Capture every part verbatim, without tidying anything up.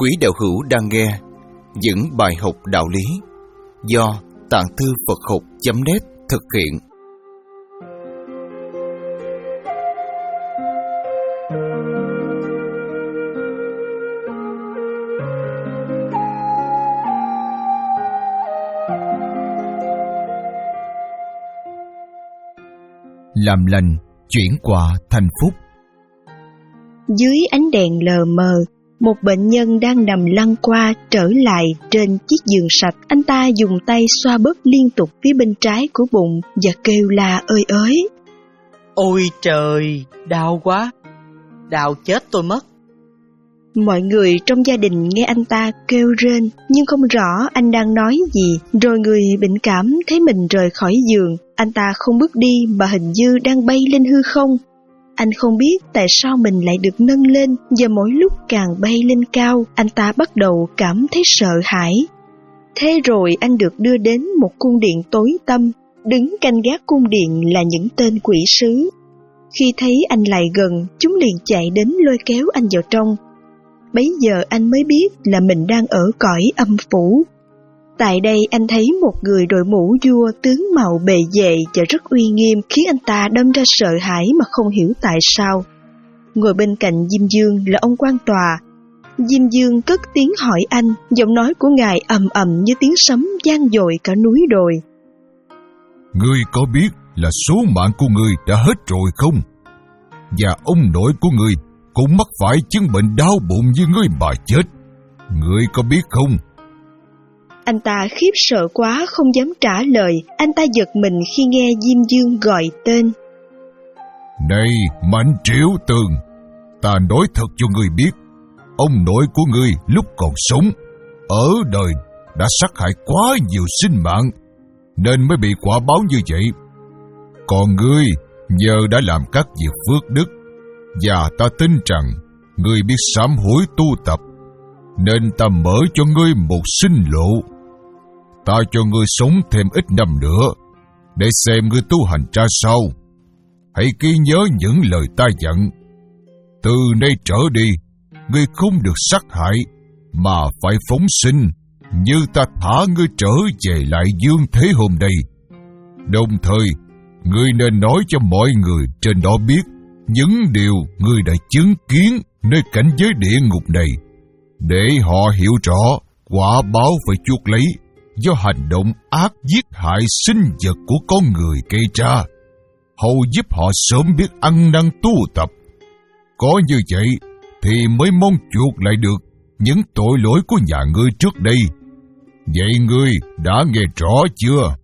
Quý đạo hữu đang nghe những bài học đạo lý do Tạng Thư Phật Học chấm net thực hiện. Làm lành chuyển quả thành phúc. Dưới ánh đèn lờ mờ, một bệnh nhân đang nằm lăn qua trở lại trên chiếc giường sạch. Anh ta dùng tay xoa bóp liên tục phía bên trái của bụng và kêu la ơi ới. Ôi trời, đau quá, đau chết tôi mất. Mọi người trong gia đình nghe anh ta kêu rên, nhưng không rõ anh đang nói gì. Rồi người bệnh cảm thấy mình rời khỏi giường. Anh ta không bước đi mà hình như đang bay lên hư không. Anh không biết tại sao mình lại được nâng lên, và mỗi lúc càng bay lên cao, anh ta bắt đầu cảm thấy sợ hãi. Thế rồi anh được đưa đến một cung điện tối tăm. Đứng canh gác cung điện là những tên quỷ sứ. Khi thấy anh lại gần, chúng liền chạy đến lôi kéo anh vào trong. Bấy giờ anh mới biết là mình đang ở cõi âm phủ. Tại đây anh thấy một người đội mũ vua, tướng mạo bề dề và rất uy nghiêm, khiến anh ta đâm ra sợ hãi mà không hiểu tại sao. Ngồi bên cạnh Diêm Dương là ông quan tòa. Diêm Dương cất tiếng hỏi anh, giọng nói của ngài ầm ầm như tiếng sấm vang dội cả núi đồi. Ngươi có biết là số mạng của ngươi đã hết rồi không? Và ông nội của ngươi cũng mắc phải chứng bệnh đau bụng như ngươi mà chết. Ngươi có biết không? Anh ta khiếp sợ quá không dám trả lời. Anh ta giật mình khi nghe Diêm Dương gọi tên. Này Mạnh Triệu Tường, ta nói thật cho ngươi biết, ông nội của ngươi lúc còn sống, ở đời đã sát hại quá nhiều sinh mạng, nên mới bị quả báo như vậy. Còn ngươi nhờ đã làm các việc phước đức, và ta tin rằng ngươi biết sám hối tu tập, nên ta mở cho ngươi một sinh lộ. Ta cho ngươi sống thêm ít năm nữa, để xem ngươi tu hành ra sao. Hãy ghi nhớ những lời ta dặn. Từ nay trở đi, ngươi không được sát hại, mà phải phóng sinh, như ta thả ngươi trở về lại dương thế hôm nay. Đồng thời, ngươi nên nói cho mọi người trên đó biết những điều ngươi đã chứng kiến nơi cảnh giới địa ngục này, để họ hiểu rõ quả báo phải chuốc lấy do hành động ác giết hại sinh vật của con người gây ra, hầu giúp họ sớm biết ăn năn tu tập. Có như vậy thì mới mong chuộc lại được những tội lỗi của nhà ngươi trước đây. Vậy ngươi đã nghe rõ chưa?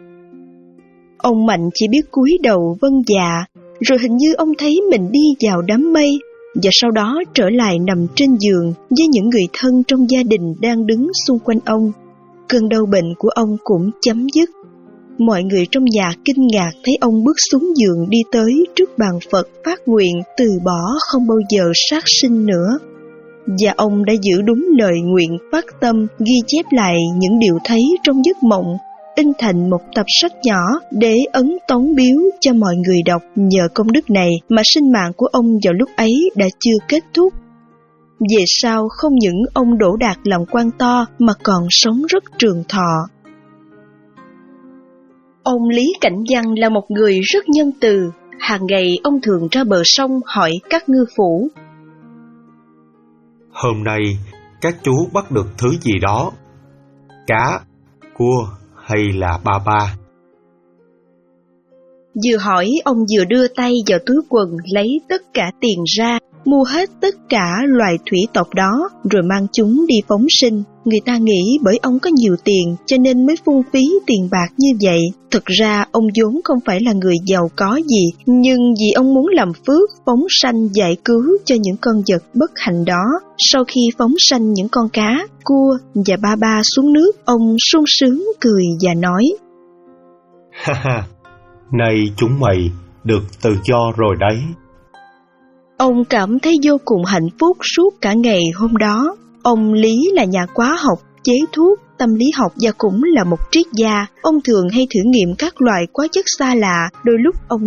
Ông Mạnh chỉ biết cúi đầu vâng dạ, rồi hình như ông thấy mình đi vào đám mây, và sau đó trở lại nằm trên giường với những người thân trong gia đình đang đứng xung quanh ông. Cơn đau bệnh của ông cũng chấm dứt. Mọi người trong nhà kinh ngạc thấy ông bước xuống giường đi tới trước bàn Phật phát nguyện từ bỏ không bao giờ sát sinh nữa. Và ông đã giữ đúng lời nguyện phát tâm, ghi chép lại những điều thấy trong giấc mộng, in thành một tập sách nhỏ để ấn tống biếu cho mọi người đọc. Nhờ công đức này mà sinh mạng của ông vào lúc ấy đã chưa kết thúc. Về sau không những ông đỗ đạt làm quan to mà còn sống rất trường thọ. Ông Lý Cảnh Văn là một người rất nhân từ. Hàng ngày ông thường ra bờ sông hỏi các ngư phủ: Hôm nay các chú bắt được thứ gì đó? Cá, cua hay là ba ba? Vừa hỏi ông vừa đưa tay vào túi quần lấy tất cả tiền ra, mua hết tất cả loài thủy tộc đó, rồi mang chúng đi phóng sinh. Người ta nghĩ bởi ông có nhiều tiền cho nên mới phung phí tiền bạc như vậy. Thực ra ông vốn không phải là người giàu có gì, nhưng vì ông muốn làm phước phóng sanh giải cứu cho những con vật bất hạnh đó. Sau khi phóng sanh những con cá, cua và ba ba xuống nước, ông sung sướng cười và nói: Ha ha, nay chúng mày được tự do rồi đấy. Ông cảm thấy vô cùng hạnh phúc suốt cả ngày hôm đó. Ông Lý là nhà hóa học, chế thuốc, tâm lý học và cũng là một triết gia. Ông thường hay thử nghiệm các loại hóa chất xa lạ, đôi lúc ông nuốt,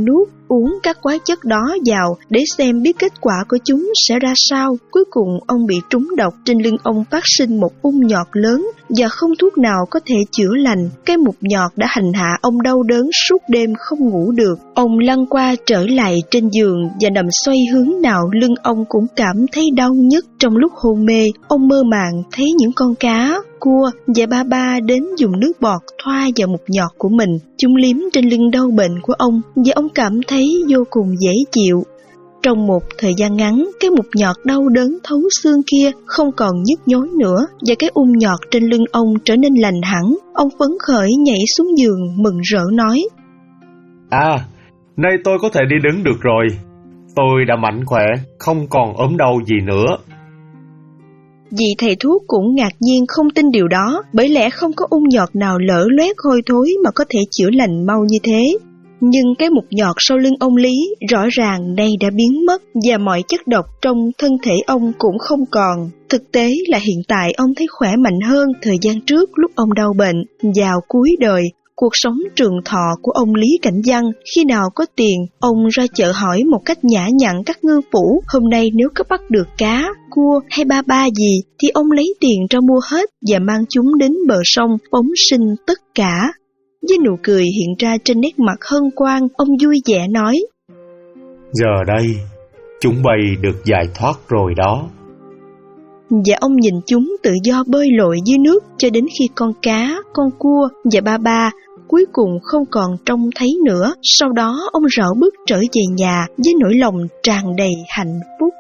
uống các quái chất đó vào để xem biết kết quả của chúng sẽ ra sao. Cuối cùng ông bị trúng độc, trên lưng ông phát sinh một ung nhọt lớn và không thuốc nào có thể chữa lành. Cái mụn nhọt đã hành hạ ông đau đớn suốt đêm không ngủ được. Ông lăn qua trở lại trên giường và nằm xoay hướng nào lưng ông cũng cảm thấy đau nhức. Trong lúc hôn mê, ông mơ màng thấy những con cá, cua và ba ba đến dùng nước bọt thoa vào mụn nhọt của mình. Chúng liếm trên lưng đau bệnh của ông và ông cảm thấy vô cùng dễ chịu. Trong một thời gian ngắn, cái mụn nhọt đau đớn thấu xương kia không còn nhức nhối nữa và cái ung nhọt trên lưng ông trở nên lành hẳn. Ông phấn khởi nhảy xuống giường mừng rỡ nói: À, nay tôi có thể đi đứng được rồi. Tôi đã mạnh khỏe, không còn ốm đau gì nữa. Vị thầy thuốc cũng ngạc nhiên không tin điều đó, bởi lẽ không có ung nhọt nào lở loét hôi thối mà có thể chữa lành mau như thế. Nhưng cái mụn nhọt sau lưng ông Lý rõ ràng nay đã biến mất và mọi chất độc trong thân thể ông cũng không còn. Thực tế là hiện tại ông thấy khỏe mạnh hơn thời gian trước lúc ông đau bệnh. Vào cuối đời, cuộc sống trường thọ của ông Lý Cảnh Văn, khi nào có tiền, ông ra chợ hỏi một cách nhã nhặn các ngư phủ, hôm nay nếu có bắt được cá, cua hay ba ba gì, thì ông lấy tiền ra mua hết và mang chúng đến bờ sông, phóng sinh tất cả. Với nụ cười hiện ra trên nét mặt hân hoan, ông vui vẻ nói: Giờ đây, chúng bay được giải thoát rồi đó. Và ông nhìn chúng tự do bơi lội dưới nước cho đến khi con cá, con cua và ba ba cuối cùng không còn trông thấy nữa. Sau đó ông rảo bước trở về nhà với nỗi lòng tràn đầy hạnh phúc.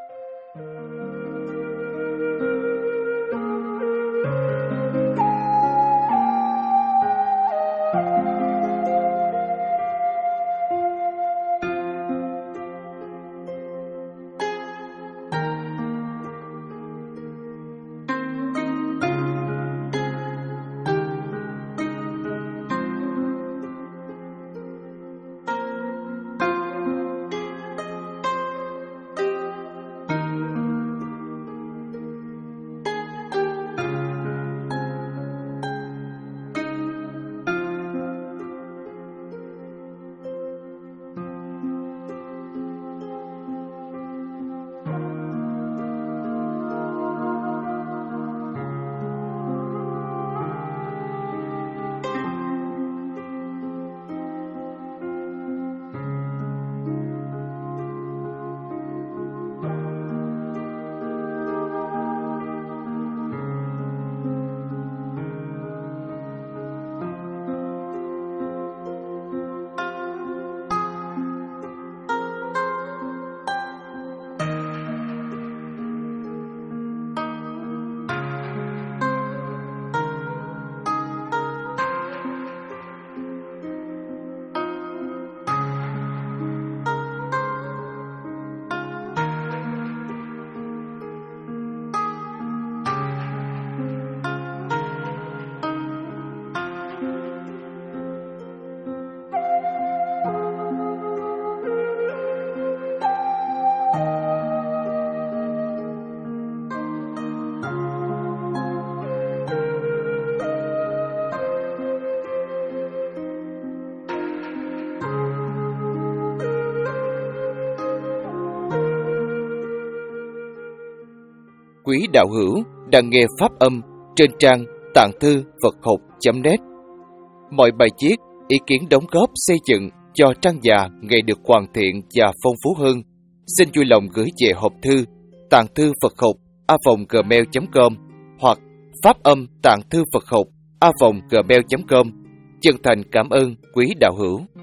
Quý đạo hữu đang nghe pháp âm trên trang tạng thư Phật học chấm net. Mọi bài viết, ý kiến đóng góp xây dựng cho trang già ngày được hoàn thiện và phong phú hơn, xin vui lòng gửi về hộp thư tạng thư Phật học a còng gmail chấm com hoặc pháp âm tạng thư Phật học a còng gmail chấm com. Chân thành cảm ơn quý đạo hữu.